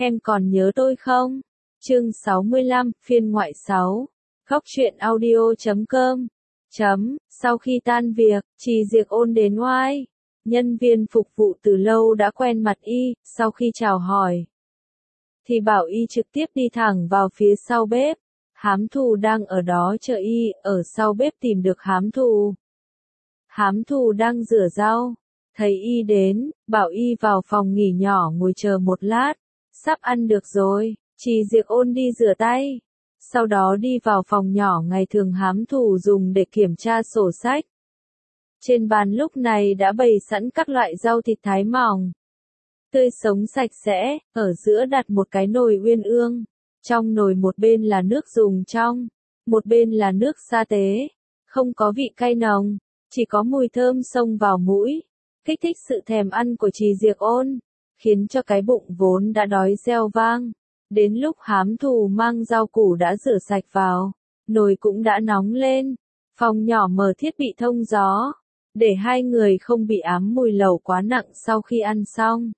Em còn nhớ tôi không? Chương 65, phiên ngoại 6. Góc truyện audio.com. Sau khi tan việc, Trì Diệc Ôn đến oai. Nhân viên phục vụ từ lâu đã quen mặt y, sau khi chào hỏi thì bảo y trực tiếp đi thẳng vào phía sau bếp. Hám Thù đang ở đó chờ y, ở sau bếp tìm được Hám Thù. Hám Thù đang rửa rau, thấy y đến, bảo y vào phòng nghỉ nhỏ ngồi chờ một lát. Sắp ăn được rồi, Trì Diệc Ôn đi rửa tay. Sau đó đi vào phòng nhỏ ngày thường Hám Thù dùng để kiểm tra sổ sách. Trên bàn lúc này đã bày sẵn các loại rau thịt thái mỏng, tươi sống sạch sẽ, ở giữa đặt một cái nồi uyên ương. Trong nồi một bên là nước dùng trong, một bên là nước sa tế. Không có vị cay nồng, chỉ có mùi thơm xông vào mũi, kích thích sự thèm ăn của Trì Diệc Ôn, khiến cho cái bụng vốn đã đói reo vang. Đến lúc Hám Thù mang rau củ đã rửa sạch vào, nồi cũng đã nóng lên. Phòng nhỏ mở thiết bị thông gió, để hai người không bị ám mùi lẩu quá nặng sau khi ăn xong.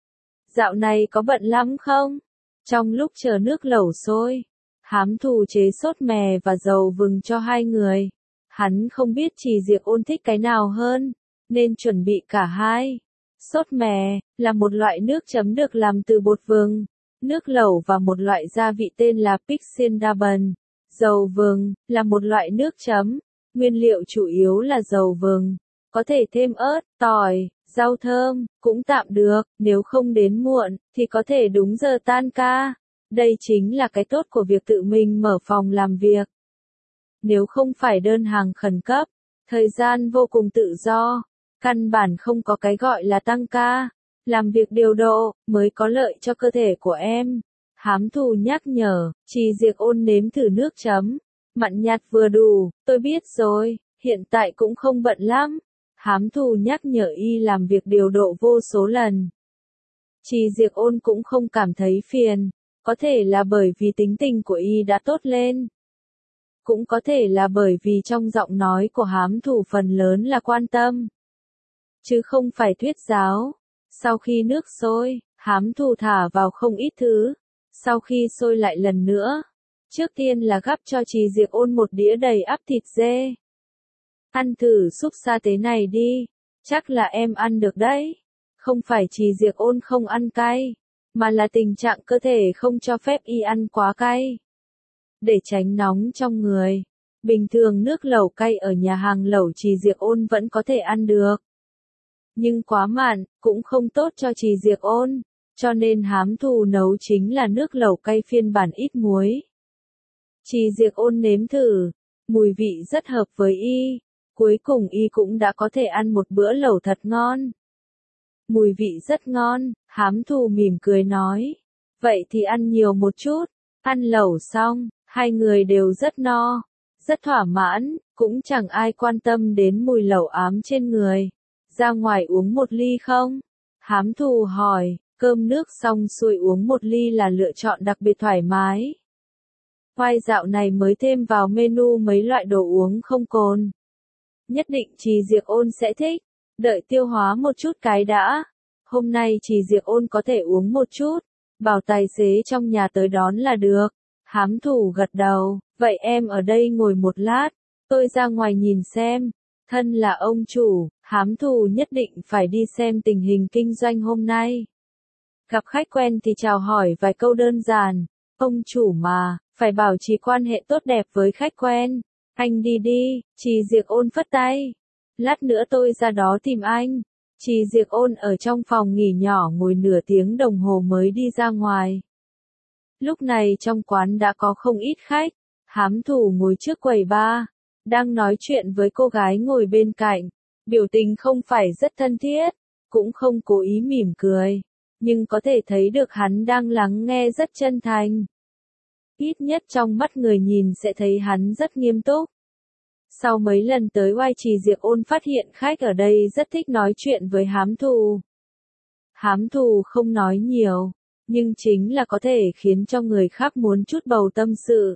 Dạo này có bận lắm không? Trong lúc chờ nước lẩu sôi, Hám Thù chế sốt mè và dầu vừng cho hai người. Hắn không biết Trì Diệc Ôn thích cái nào hơn, nên chuẩn bị cả hai. Sốt mè là một loại nước chấm được làm từ bột vừng, nước lẩu và một loại gia vị tên là Pixindaban. Dầu vừng là một loại nước chấm, nguyên liệu chủ yếu là dầu vừng, có thể thêm ớt, tỏi, rau thơm, cũng tạm được, nếu không đến muộn, thì có thể đúng giờ tan ca. Đây chính là cái tốt của việc tự mình mở phòng làm việc. Nếu không phải đơn hàng khẩn cấp, thời gian vô cùng tự do, căn bản không có cái gọi là tăng ca, làm việc điều độ, mới có lợi cho cơ thể của em. Hám Thù nhắc nhở, Trì Diệc Ôn nếm thử nước chấm, mặn nhạt vừa đủ, tôi biết rồi, hiện tại cũng không bận lắm. Hám Thù nhắc nhở y làm việc điều độ vô số lần. Trì Diệc Ôn cũng không cảm thấy phiền, có thể là bởi vì tính tình của y đã tốt lên. Cũng có thể là bởi vì trong giọng nói của Hám Thù phần lớn là quan tâm, chứ không phải thuyết giáo. Sau khi nước sôi, Hám Thù thả vào không ít thứ. Sau khi sôi lại lần nữa, trước tiên là gắp cho Trì Diệc Ôn một đĩa đầy ắp thịt dê. Ăn thử súp sa tế này đi, chắc là em ăn được đấy. Không phải Trì Diệc Ôn không ăn cay, mà là tình trạng cơ thể không cho phép y ăn quá cay. Để tránh nóng trong người, bình thường nước lẩu cay ở nhà hàng lẩu Trì Diệc Ôn vẫn có thể ăn được. Nhưng quá mặn, cũng không tốt cho Trì Diệc Ôn, cho nên Hám Thù nấu chính là nước lẩu cay phiên bản ít muối. Trì Diệc Ôn nếm thử, mùi vị rất hợp với y, cuối cùng y cũng đã có thể ăn một bữa lẩu thật ngon. Mùi vị rất ngon, Hám Thù mỉm cười nói. Vậy thì ăn nhiều một chút. Ăn lẩu xong, hai người đều rất no, rất thỏa mãn, cũng chẳng ai quan tâm đến mùi lẩu ám trên người. Ra ngoài uống một ly không? Hám Thù hỏi, cơm nước xong xuôi uống một ly là lựa chọn đặc biệt thoải mái. Khoai dạo này mới thêm vào menu mấy loại đồ uống không cồn. Nhất định Trì Diệc Ôn sẽ thích, đợi tiêu hóa một chút cái đã. Hôm nay Trì Diệc Ôn có thể uống một chút, bảo tài xế trong nhà tới đón là được. Hám Thù gật đầu, vậy em ở đây ngồi một lát, tôi ra ngoài nhìn xem. Thân là ông chủ, Hám Thù nhất định phải đi xem tình hình kinh doanh hôm nay. Gặp khách quen thì chào hỏi vài câu đơn giản, ông chủ mà, phải bảo trì quan hệ tốt đẹp với khách quen. Anh đi đi, Trì Diệc Ôn phất tay. Lát nữa tôi ra đó tìm anh. Trì Diệc Ôn ở trong phòng nghỉ nhỏ ngồi nửa tiếng đồng hồ mới đi ra ngoài. Lúc này trong quán đã có không ít khách. Hám Thù ngồi trước quầy bar, đang nói chuyện với cô gái ngồi bên cạnh. Biểu tình không phải rất thân thiết, cũng không cố ý mỉm cười, nhưng có thể thấy được hắn đang lắng nghe rất chân thành. Ít nhất trong mắt người nhìn sẽ thấy hắn rất nghiêm túc. Sau mấy lần tới oai Trì Diệc Ôn phát hiện khách ở đây rất thích nói chuyện với Hám Thù. Hám Thù không nói nhiều, nhưng chính là có thể khiến cho người khác muốn chút bầu tâm sự.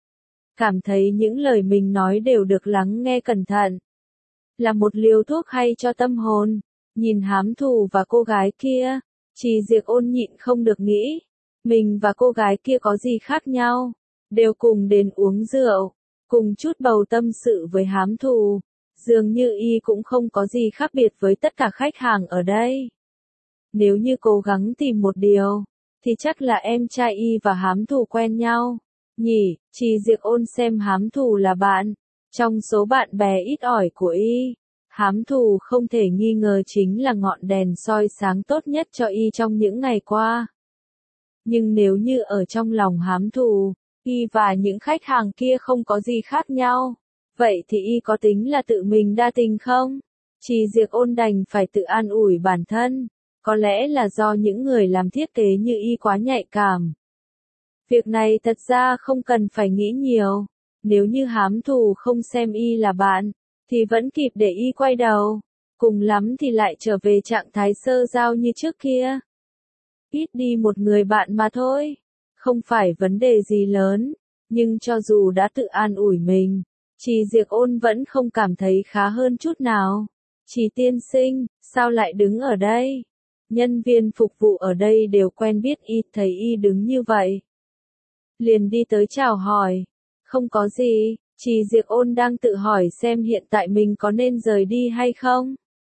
Cảm thấy những lời mình nói đều được lắng nghe cẩn thận. Là một liều thuốc hay cho tâm hồn. Nhìn Hám Thù và cô gái kia, Trì Diệc Ôn nhịn không được nghĩ. Mình và cô gái kia có gì khác nhau? Đều cùng đến uống rượu, cùng chút bầu tâm sự với hám thù. Dường như y cũng không có gì khác biệt với tất cả khách hàng ở đây. Nếu như cố gắng tìm một điều, thì chắc là em trai y và hám thù quen nhau. Nhỉ, Trì Diệc Ôn xem hám thù là bạn. Trong số bạn bè ít ỏi của y, hám thù không thể nghi ngờ chính là ngọn đèn soi sáng tốt nhất cho y trong những ngày qua. Nhưng nếu như ở trong lòng hám thù, y và những khách hàng kia không có gì khác nhau, vậy thì y có tính là tự mình đa tình không? Trì Diệc Ôn đành phải tự an ủi bản thân, có lẽ là do những người làm thiết kế như y quá nhạy cảm. Việc này thật ra không cần phải nghĩ nhiều, nếu như hám thù không xem y là bạn, thì vẫn kịp để y quay đầu, cùng lắm thì lại trở về trạng thái sơ giao như trước kia. Ít đi một người bạn mà thôi, không phải vấn đề gì lớn, nhưng cho dù đã tự an ủi mình, Trì Diệc Ôn vẫn không cảm thấy khá hơn chút nào. Trì tiên sinh, sao lại đứng ở đây? Nhân viên phục vụ ở đây đều quen biết y, thấy y đứng như vậy, liền đi tới chào hỏi. Không có gì, Trì Diệc Ôn đang tự hỏi xem hiện tại mình có nên rời đi hay không.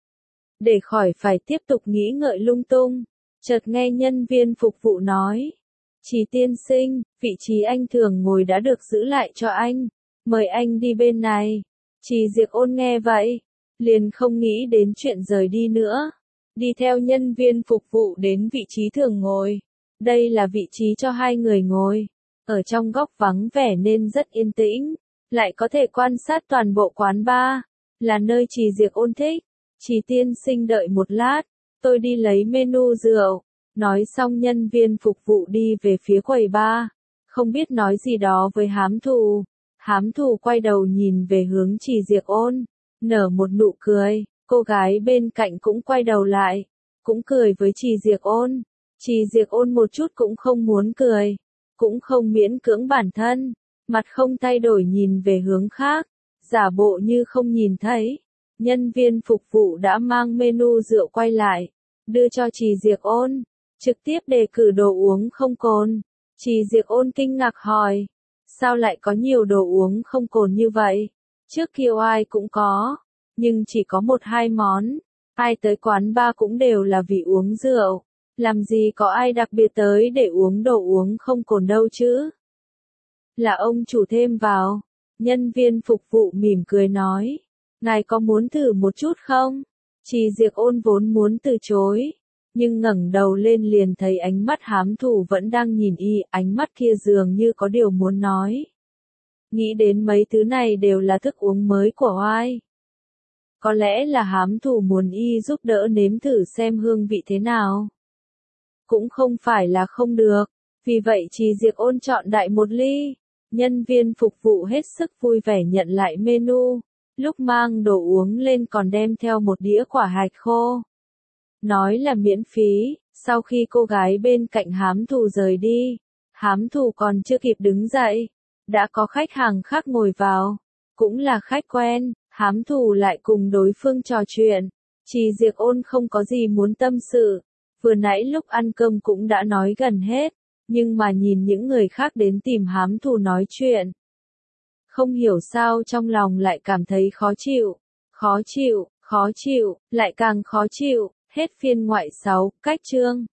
Để khỏi phải tiếp tục nghĩ ngợi lung tung, chợt nghe nhân viên phục vụ nói. Trì tiên sinh, vị trí anh thường ngồi đã được giữ lại cho anh, mời anh đi bên này. Trì Diệc Ôn nghe vậy, liền không nghĩ đến chuyện rời đi nữa. Đi theo nhân viên phục vụ đến vị trí thường ngồi. Đây là vị trí cho hai người ngồi. Ở trong góc vắng vẻ nên rất yên tĩnh, lại có thể quan sát toàn bộ quán bar, là nơi Trì Diệc Ôn thích. Trì tiên sinh đợi một lát, tôi đi lấy menu rượu. Nói xong nhân viên phục vụ đi về phía quầy bar, không biết nói gì đó với hám thù. Hám thù quay đầu nhìn về hướng Trì Diệc Ôn, nở một nụ cười, cô gái bên cạnh cũng quay đầu lại, cũng cười với Trì Diệc Ôn. Trì Diệc Ôn một chút cũng không muốn cười, cũng không miễn cưỡng bản thân, mặt không thay đổi nhìn về hướng khác, giả bộ như không nhìn thấy. Nhân viên phục vụ đã mang menu rượu quay lại, đưa cho Trì Diệc Ôn, trực tiếp đề cử đồ uống không cồn. Trì Diệc Ôn kinh ngạc hỏi, sao lại có nhiều đồ uống không cồn như vậy? Trước kia ai cũng có, nhưng chỉ có một hai món, ai tới quán bar cũng đều là vì uống rượu. Làm gì có ai đặc biệt tới để uống đồ uống không cồn đâu chứ? Là ông chủ thêm vào. Nhân viên phục vụ mỉm cười nói. Ngài có muốn thử một chút không? Trì Diệc Ôn vốn muốn từ chối, nhưng ngẩng đầu lên liền thấy ánh mắt hám thù vẫn đang nhìn y, ánh mắt kia dường như có điều muốn nói. Nghĩ đến mấy thứ này đều là thức uống mới của oai. Có lẽ là hám thù muốn y giúp đỡ nếm thử xem hương vị thế nào. Cũng không phải là không được, vì vậy Trì Diệc Ôn chọn đại một ly. Nhân viên phục vụ hết sức vui vẻ nhận lại menu, lúc mang đồ uống lên còn đem theo một đĩa quả hạch khô. Nói là miễn phí, sau khi cô gái bên cạnh hám thù rời đi, hám thù còn chưa kịp đứng dậy, đã có khách hàng khác ngồi vào, cũng là khách quen, hám thù lại cùng đối phương trò chuyện. Trì Diệc Ôn không có gì muốn tâm sự, vừa nãy lúc ăn cơm cũng đã nói gần hết, nhưng mà nhìn những người khác đến tìm hám thù nói chuyện. Không hiểu sao trong lòng lại cảm thấy khó chịu, lại càng khó chịu, hết phiên ngoại 6, cách chương.